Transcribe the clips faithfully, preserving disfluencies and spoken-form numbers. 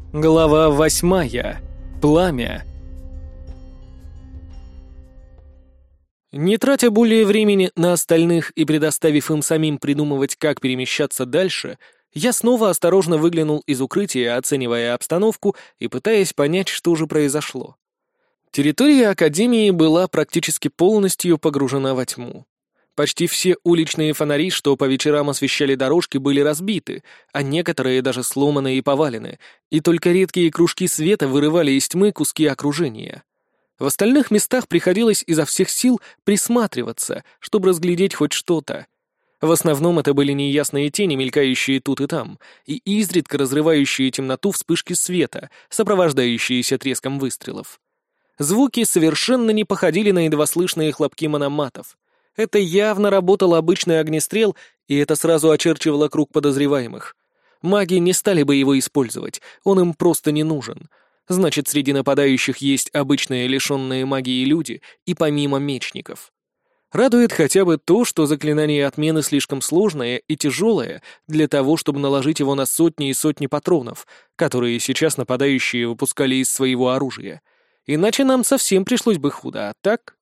Глава восьмая. Пламя. Не тратя более времени на остальных и предоставив им самим придумывать, как перемещаться дальше, я снова осторожно выглянул из укрытия, оценивая обстановку и пытаясь понять, что же произошло. Территория Академии была практически полностью погружена во тьму. Почти все уличные фонари, что по вечерам освещали дорожки, были разбиты, а некоторые даже сломаны и повалены, и только редкие кружки света вырывали из тьмы куски окружения. В остальных местах приходилось изо всех сил присматриваться, чтобы разглядеть хоть что-то. В основном это были неясные тени, мелькающие тут и там, и изредка разрывающие темноту вспышки света, сопровождающиеся треском выстрелов. Звуки совершенно не походили на едва слышные хлопки мономатов. Это явно работал обычный огнестрел, и это сразу очерчивало круг подозреваемых. Маги не стали бы его использовать, он им просто не нужен. Значит, среди нападающих есть обычные лишенные магии люди и помимо мечников. Радует хотя бы то, что заклинание отмены слишком сложное и тяжелое для того, чтобы наложить его на сотни и сотни патронов, которые сейчас нападающие выпускали из своего оружия. Иначе нам совсем пришлось бы худо, а так...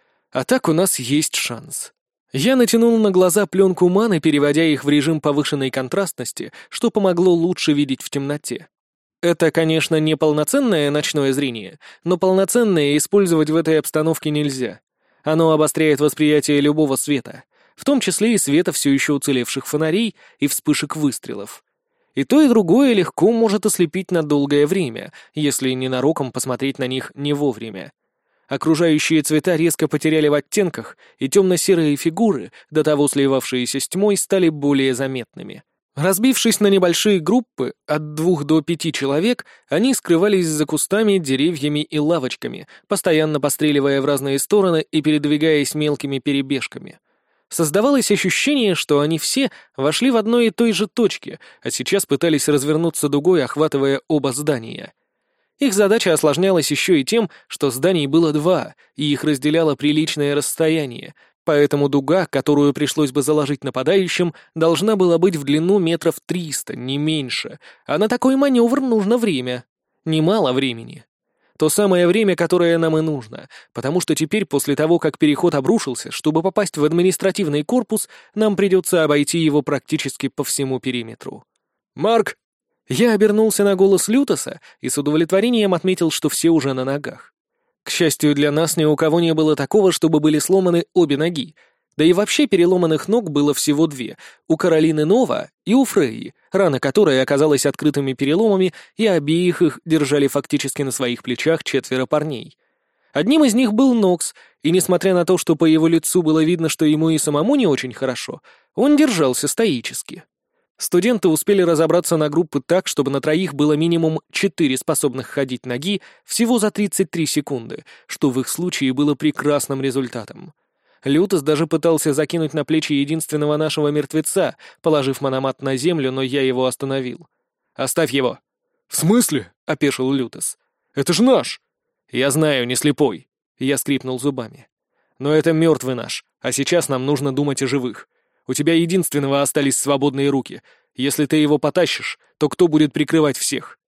А так у нас есть шанс. Я натянул на глаза пленку маны, переводя их в режим повышенной контрастности, что помогло лучше видеть в темноте. Это, конечно, не полноценное ночное зрение, но полноценное использовать в этой обстановке нельзя. Оно обостряет восприятие любого света, в том числе и света все еще уцелевших фонарей и вспышек выстрелов. И то, и другое легко может ослепить на долгое время, если ненароком посмотреть на них не вовремя. Окружающие цвета резко потеряли в оттенках, и темно-серые фигуры, до того сливавшиеся с тьмой, стали более заметными. Разбившись на небольшие группы, от двух до пяти человек, они скрывались за кустами, деревьями и лавочками, постоянно постреливая в разные стороны и передвигаясь мелкими перебежками. Создавалось ощущение, что они все вошли в одной и той же точке, а сейчас пытались развернуться дугой, охватывая оба здания. Их задача осложнялась еще и тем, что зданий было два, и их разделяло приличное расстояние, поэтому дуга, которую пришлось бы заложить нападающим, должна была быть в длину метров триста, не меньше, а на такой маневр нужно время. Немало времени. То самое время, которое нам и нужно, потому что теперь, после того, как переход обрушился, чтобы попасть в административный корпус, нам придется обойти его практически по всему периметру. «Марк!» Я обернулся на голос Лютоса и с удовлетворением отметил, что все уже на ногах. К счастью для нас, ни у кого не было такого, чтобы были сломаны обе ноги. Да и вообще переломанных ног было всего две — у Каролины Нова и у Фрейи, рана которой оказалась открытыми переломами, и обеих их держали фактически на своих плечах четверо парней. Одним из них был Нокс, и несмотря на то, что по его лицу было видно, что ему и самому не очень хорошо, он держался стоически. Студенты успели разобраться на группы так, чтобы на троих было минимум четыре способных ходить ноги всего за тридцать три секунды, что в их случае было прекрасным результатом. Лютос даже пытался закинуть на плечи единственного нашего мертвеца, положив мономат на землю, но я его остановил. «Оставь его!» «В смысле?» — опешил Лютос. «Это ж наш!» «Я знаю, не слепой!» — я скрипнул зубами. «Но это мертвый наш, а сейчас нам нужно думать о живых. У тебя единственного остались свободные руки. Если ты его потащишь, то кто будет прикрывать всех?»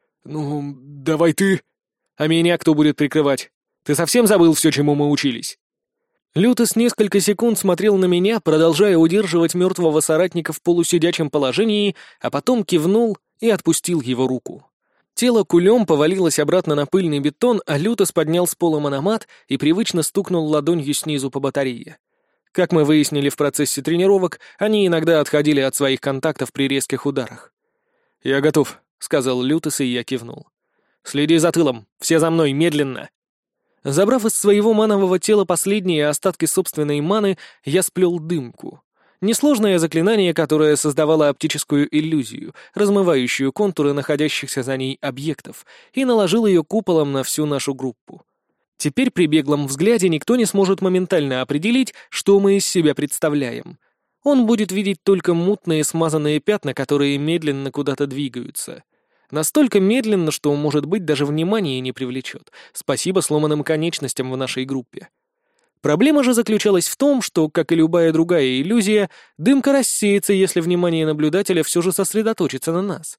«Ну, давай ты...» «А меня кто будет прикрывать? Ты совсем забыл все, чему мы учились?» Лютос несколько секунд смотрел на меня, продолжая удерживать мертвого соратника в полусидячем положении, а потом кивнул и отпустил его руку. Тело кулем повалилось обратно на пыльный бетон, а Лютос поднял с пола мономат и привычно стукнул ладонью снизу по батарее. Как мы выяснили в процессе тренировок, они иногда отходили от своих контактов при резких ударах. «Я готов», — сказал Лютос, и я кивнул. «Следи за тылом, все за мной, медленно!» Забрав из своего манового тела последние остатки собственной маны, я сплел дымку. Несложное заклинание, которое создавало оптическую иллюзию, размывающую контуры находящихся за ней объектов, и наложил ее куполом на всю нашу группу. Теперь при беглом взгляде никто не сможет моментально определить, что мы из себя представляем. Он будет видеть только мутные смазанные пятна, которые медленно куда-то двигаются. Настолько медленно, что, может быть, даже внимания не привлечет. Спасибо сломанным конечностям в нашей группе. Проблема же заключалась в том, что, как и любая другая иллюзия, дымка рассеется, если внимание наблюдателя все же сосредоточится на нас.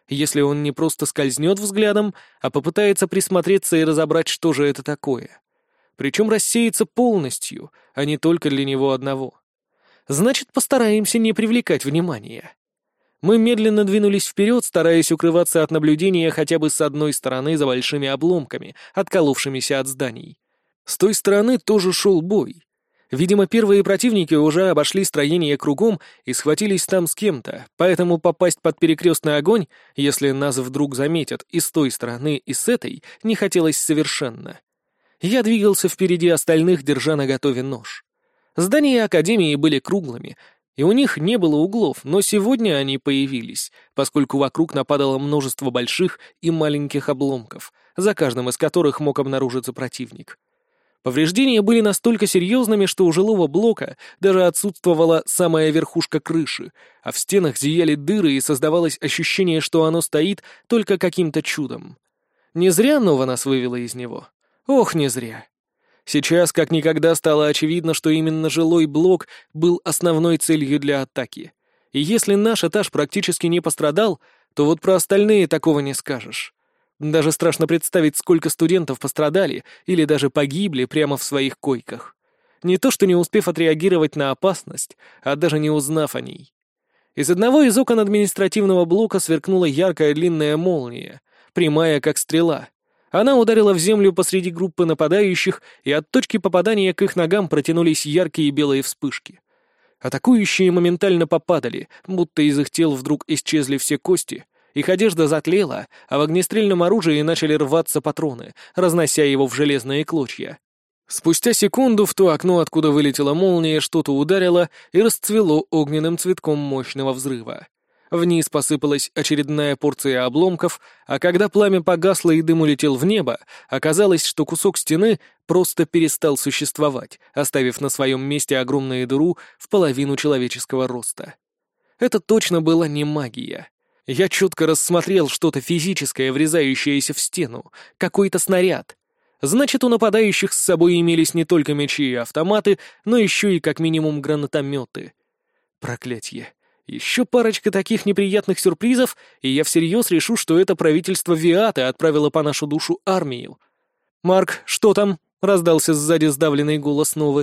если он не просто скользнет взглядом, а попытается присмотреться и разобрать, что же это такое. Причем рассеется полностью, а не только для него одного. Значит, постараемся не привлекать внимания. Мы медленно двинулись вперед, стараясь укрываться от наблюдения хотя бы с одной стороны за большими обломками, отколовшимися от зданий. С той стороны тоже шел бой. Видимо, первые противники уже обошли строение кругом и схватились там с кем-то, поэтому попасть под перекрестный огонь, если нас вдруг заметят и с той стороны, и с этой, не хотелось совершенно. Я двигался впереди остальных, держа наготове нож. Здания Академии были круглыми, и у них не было углов, но сегодня они появились, поскольку вокруг нападало множество больших и маленьких обломков, за каждым из которых мог обнаружиться противник. Повреждения были настолько серьезными, что у жилого блока даже отсутствовала самая верхушка крыши, а в стенах зияли дыры и создавалось ощущение, что оно стоит только каким-то чудом. Не зря Нова нас вывела из него. Ох, не зря. Сейчас как никогда стало очевидно, что именно жилой блок был основной целью для атаки. И если наш этаж практически не пострадал, то вот про остальные такого не скажешь. Даже страшно представить, сколько студентов пострадали или даже погибли прямо в своих койках. Не то что не успев отреагировать на опасность, а даже не узнав о ней. Из одного из окон административного блока сверкнула яркая длинная молния, прямая как стрела. Она ударила в землю посреди группы нападающих, и от точки попадания к их ногам протянулись яркие белые вспышки. Атакующие моментально попадали, будто из их тел вдруг исчезли все кости, их одежда затлела, а в огнестрельном оружии начали рваться патроны, разнося его в железные клочья. Спустя секунду в то окно, откуда вылетела молния, что-то ударило и расцвело огненным цветком мощного взрыва. Вниз посыпалась очередная порция обломков, а когда пламя погасло и дым улетел в небо, оказалось, что кусок стены просто перестал существовать, оставив на своем месте огромную дыру в половину человеческого роста. Это точно была не магия. Я четко рассмотрел что-то физическое, врезающееся в стену, какой-то снаряд. Значит, у нападающих с собой имелись не только мечи и автоматы, но еще и как минимум гранатометы. Проклятье. Еще парочка таких неприятных сюрпризов, и я всерьез решу, что это правительство Виаты отправило по нашу душу армию. «Марк, что там?» — раздался сзади сдавленный голос Новы.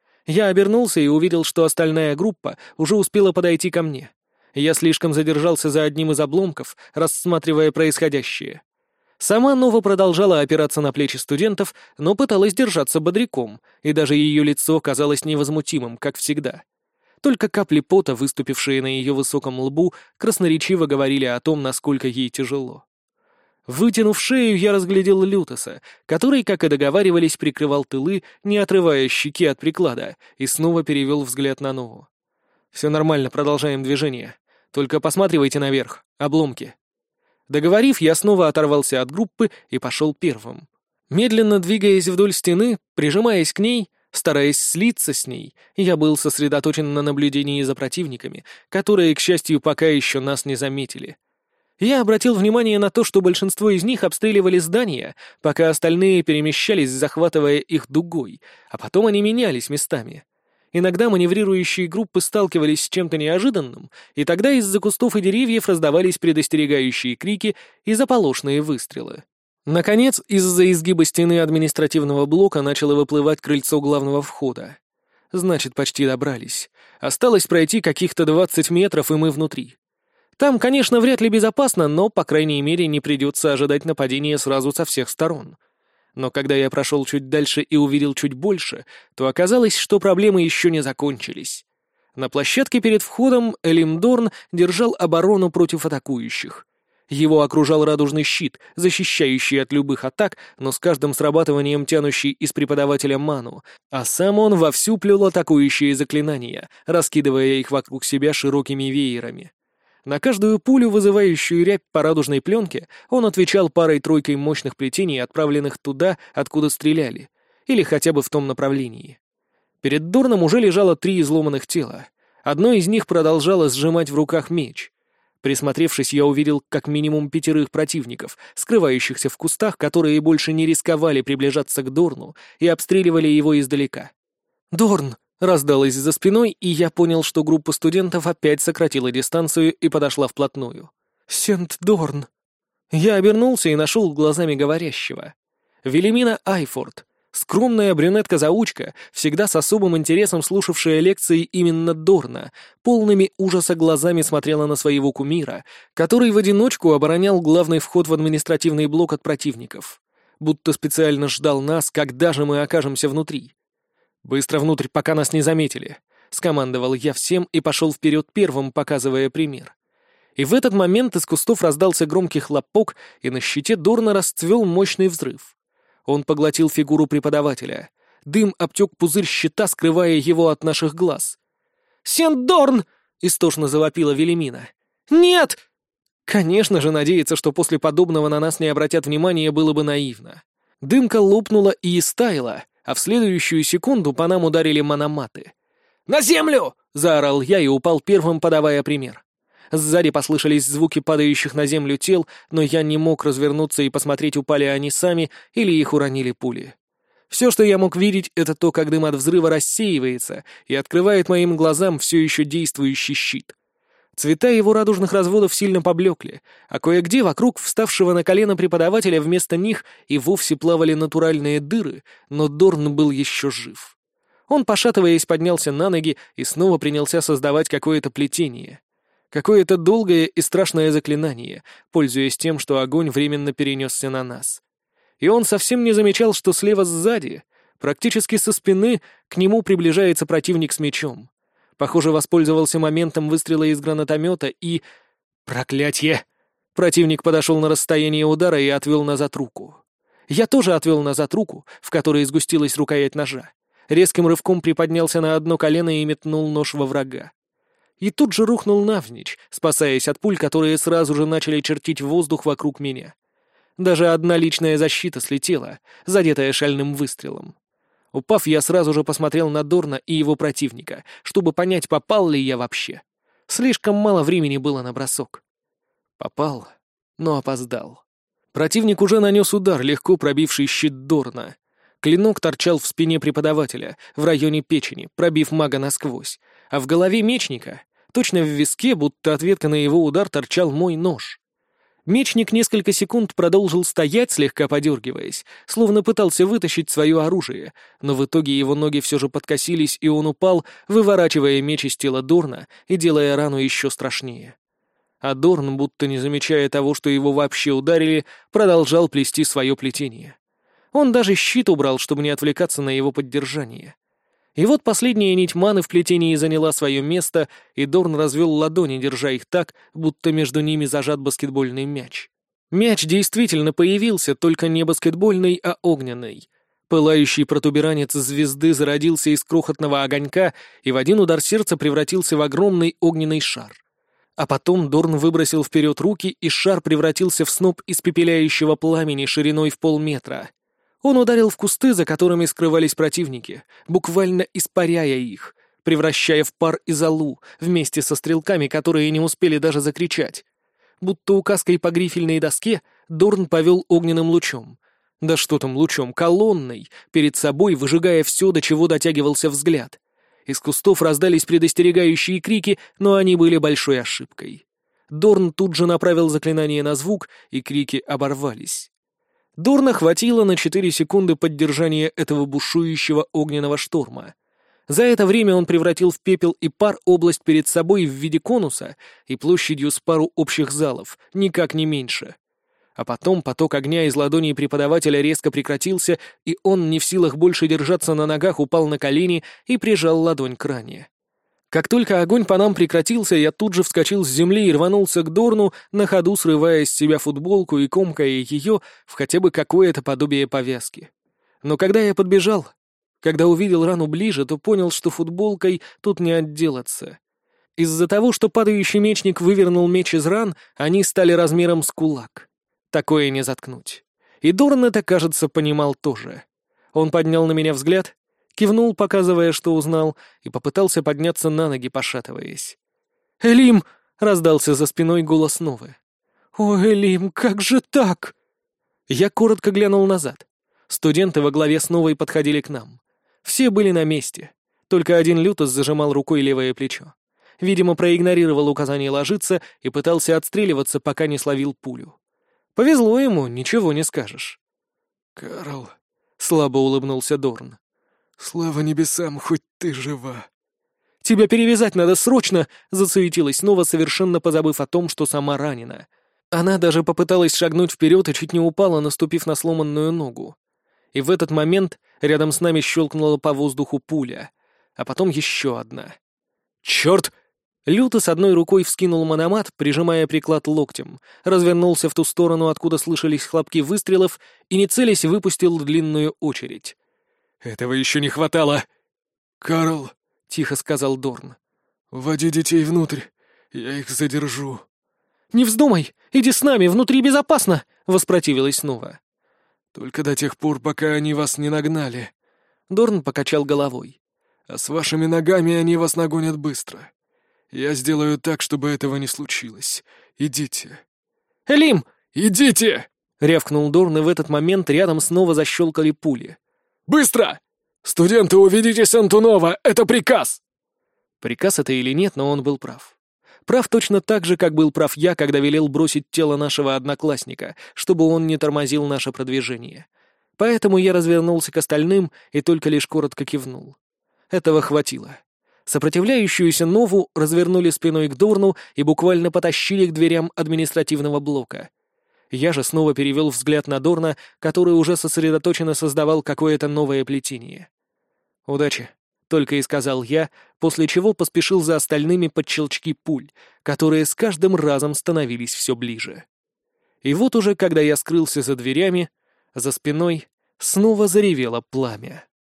Я обернулся и увидел, что остальная группа уже успела подойти ко мне. Я слишком задержался за одним из обломков, рассматривая происходящее. Сама Нова продолжала опираться на плечи студентов, но пыталась держаться бодряком, и даже ее лицо казалось невозмутимым, как всегда. Только капли пота, выступившие на ее высоком лбу, красноречиво говорили о том, насколько ей тяжело. Вытянув шею, я разглядел Лютоса, который, как и договаривались, прикрывал тылы, не отрывая щеки от приклада, и снова перевел взгляд на Нову. «Все нормально, продолжаем движение. Только посматривайте наверх, обломки». Договорив, я снова оторвался от группы и пошел первым. Медленно двигаясь вдоль стены, прижимаясь к ней, стараясь слиться с ней, я был сосредоточен на наблюдении за противниками, которые, к счастью, пока еще нас не заметили. Я обратил внимание на то, что большинство из них обстреливали здания, пока остальные перемещались, захватывая их дугой, а потом они менялись местами. Иногда маневрирующие группы сталкивались с чем-то неожиданным, и тогда из-за кустов и деревьев раздавались предостерегающие крики и заполошные выстрелы. Наконец, из-за изгиба стены административного блока начало выплывать крыльцо главного входа. Значит, почти добрались. Осталось пройти каких-то двадцать метров, и мы внутри. Там, конечно, вряд ли безопасно, но, по крайней мере, не придется ожидать нападения сразу со всех сторон. Но когда я прошел чуть дальше и увидел чуть больше, то оказалось, что проблемы еще не закончились. На площадке перед входом Элимдорн держал оборону против атакующих. Его окружал радужный щит, защищающий от любых атак, но с каждым срабатыванием тянущий из преподавателя ману, а сам он вовсю плел атакующие заклинания, раскидывая их вокруг себя широкими веерами. На каждую пулю, вызывающую рябь по радужной пленке, он отвечал парой-тройкой мощных плетений, отправленных туда, откуда стреляли, или хотя бы в том направлении. Перед Дорном уже лежало три изломанных тела. Одно из них продолжало сжимать в руках меч. Присмотревшись, я увидел как минимум пятерых противников, скрывающихся в кустах, которые больше не рисковали приближаться к Дорну и обстреливали его издалека. «Дорн!» раздалось за спиной, и я понял, что группа студентов опять сократила дистанцию и подошла вплотную. Сент-Дорн. Я обернулся и нашел глазами говорящего. Велимина Айфорд, скромная брюнетка-заучка, всегда с особым интересом слушавшая лекции именно Дорна, полными ужаса глазами смотрела на своего кумира, который в одиночку оборонял главный вход в административный блок от противников. Будто специально ждал нас, когда же мы окажемся внутри. «Быстро внутрь, пока нас не заметили», — скомандовал я всем и пошел вперед первым, показывая пример. И в этот момент из кустов раздался громкий хлопок, и на щите Дорна расцвел мощный взрыв. Он поглотил фигуру преподавателя. Дым обтек пузырь щита, скрывая его от наших глаз. «Сент-Дорн!» — истошно завопила Велимина. «Нет!» Конечно же, надеяться, что после подобного на нас не обратят внимания, было бы наивно. Дымка лопнула и истаяла, а в следующую секунду по нам ударили мономаты. «На землю!» — заорал я и упал первым, подавая пример. Сзади послышались звуки падающих на землю тел, но я не мог развернуться и посмотреть, упали они сами или их уронили пули. Все, что я мог видеть, это то, как дым от взрыва рассеивается и открывает моим глазам все еще действующий щит. Цвета его радужных разводов сильно поблекли, а кое-где вокруг вставшего на колено преподавателя вместо них и вовсе плавали натуральные дыры, но Дорн был еще жив. Он, пошатываясь, поднялся на ноги и снова принялся создавать какое-то плетение. Какое-то долгое и страшное заклинание, пользуясь тем, что огонь временно перенесся на нас. И он совсем не замечал, что слева сзади, практически со спины, к нему приближается противник с мечом. Похоже, воспользовался моментом выстрела из гранатомета и... Проклятье! Противник подошел на расстояние удара и отвел назад руку. Я тоже отвел назад руку, в которой сгустилась рукоять ножа. Резким рывком приподнялся на одно колено и метнул нож во врага. И тут же рухнул навзничь, спасаясь от пуль, которые сразу же начали чертить воздух вокруг меня. Даже одна личная защита слетела, задетая шальным выстрелом. Упав, я сразу же посмотрел на Дорна и его противника, чтобы понять, попал ли я вообще. Слишком мало времени было на бросок. Попал, но опоздал. Противник уже нанес удар, легко пробивший щит Дорна. Клинок торчал в спине преподавателя, в районе печени, пробив мага насквозь, а в голове мечника, точно в виске, будто ответка на его удар, торчал мой нож. Мечник несколько секунд продолжил стоять, слегка подергиваясь, словно пытался вытащить свое оружие, но в итоге его ноги все же подкосились, и он упал, выворачивая меч из тела Дорна и делая рану еще страшнее. А Дорн, будто не замечая того, что его вообще ударили, продолжал плести свое плетение. Он даже щит убрал, чтобы не отвлекаться на его поддержание. И вот последняя нить маны в плетении заняла свое место, и Дорн развел ладони, держа их так, будто между ними зажат баскетбольный мяч. Мяч действительно появился, только не баскетбольный, а огненный. Пылающий протуберанец звезды зародился из крохотного огонька и в один удар сердца превратился в огромный огненный шар. А потом Дорн выбросил вперед руки, и шар превратился в сноп испепеляющего пламени шириной в полметра. Он ударил в кусты, за которыми скрывались противники, буквально испаряя их, превращая в пар и золу, вместе со стрелками, которые не успели даже закричать. Будто указкой по грифельной доске Дорн повел огненным лучом. Да что там лучом, колонной, перед собой выжигая все, до чего дотягивался взгляд. Из кустов раздались предостерегающие крики, но они были большой ошибкой. Дорн тут же направил заклинание на звук, и крики оборвались. Дорна хватило на четыре секунды поддержания этого бушующего огненного шторма. За это время он превратил в пепел и пар область перед собой в виде конуса и площадью с пару общих залов, никак не меньше. А потом поток огня из ладоней преподавателя резко прекратился, и он, не в силах больше держаться на ногах, упал на колени и прижал ладонь к ране. Как только огонь по нам прекратился, я тут же вскочил с земли и рванулся к Дорну, на ходу срывая с себя футболку и комкая ее в хотя бы какое-то подобие повязки. Но когда я подбежал, когда увидел рану ближе, то понял, что футболкой тут не отделаться. Из-за того, что падающий мечник вывернул меч из ран, они стали размером с кулак. Такое не заткнуть. И Дорн это, кажется, понимал тоже. Он поднял на меня взгляд, кивнул, показывая, что узнал, и попытался подняться на ноги, пошатываясь. «Элим!» — раздался за спиной голос Новы. «О, Элим, как же так?» Я коротко глянул назад. Студенты во главе с Новой подходили к нам. Все были на месте. Только один Лютос зажимал рукой левое плечо. видимо, проигнорировал указание ложиться и пытался отстреливаться, пока не словил пулю. Повезло ему, ничего не скажешь. «Карл», — слабо улыбнулся Дорн. «Слава небесам, хоть ты жива». «Тебя перевязать надо срочно!» — засуетилась снова, совершенно позабыв о том, что сама ранена. Она даже попыталась шагнуть вперед и чуть не упала, наступив на сломанную ногу. И в этот момент рядом с нами щелкнула по воздуху пуля, а потом еще одна. «Черт!» Люто с одной рукой вскинул мономат, прижимая приклад локтем, развернулся в ту сторону, откуда слышались хлопки выстрелов, и, не целясь, выпустил длинную очередь. «Этого еще не хватало!» «Карл», — тихо сказал Дорн, — «вводи детей внутрь, я их задержу». «Не вздумай! Иди с нами, внутри безопасно!» — воспротивилась снова. «Только до тех пор, пока они вас не нагнали». Дорн покачал головой. «А с вашими ногами они вас нагонят быстро. Я сделаю так, чтобы этого не случилось. Идите». «Элим!» «Идите!» — рявкнул Дорн, и в этот момент рядом снова защелкали пули. «Быстро! Студенты, уведите Сентунова! Это приказ!» Приказ это или нет, но он был прав. Прав точно так же, как был прав я, когда велел бросить тело нашего одноклассника, чтобы он не тормозил наше продвижение. Поэтому я развернулся к остальным и только лишь коротко кивнул. Этого хватило. Сопротивляющуюся Нову развернули спиной к Дорну и буквально потащили к дверям административного блока. Я же снова перевел взгляд на Дорна, который уже сосредоточенно создавал какое-то новое плетение. «Удачи», — только и сказал я, после чего поспешил за остальными под щелчки пуль, которые с каждым разом становились все ближе. И вот уже, когда я скрылся за дверями, за спиной снова заревело пламя.